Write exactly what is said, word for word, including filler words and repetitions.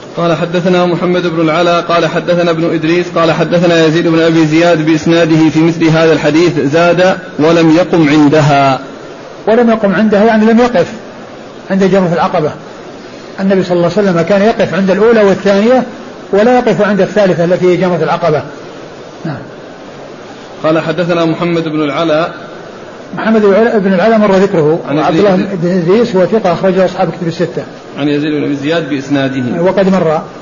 قال حدثنا محمد بن العلاء قال حدثنا ابن إدريس قال حدثنا يزيد بن أبي زياد بإسناده في مثل هذا الحديث زاد ولم يقم عندها. ولم يقم عندها يعني لم يقف عند جمرة العقبة. النبي صلى الله عليه وسلم كان يقف عند الأولى والثانية ولا يقف عند الثالثة التي هي جمرة العقبة. نعم. قال حدثنا محمد بن العلاء محمد بن العلاء مر ذكره عن عبد الله بن إدريس هو ثقة أخرجه أصحاب كتب الستة. عن يزيد بن أبي زياد بإسناده وقد مر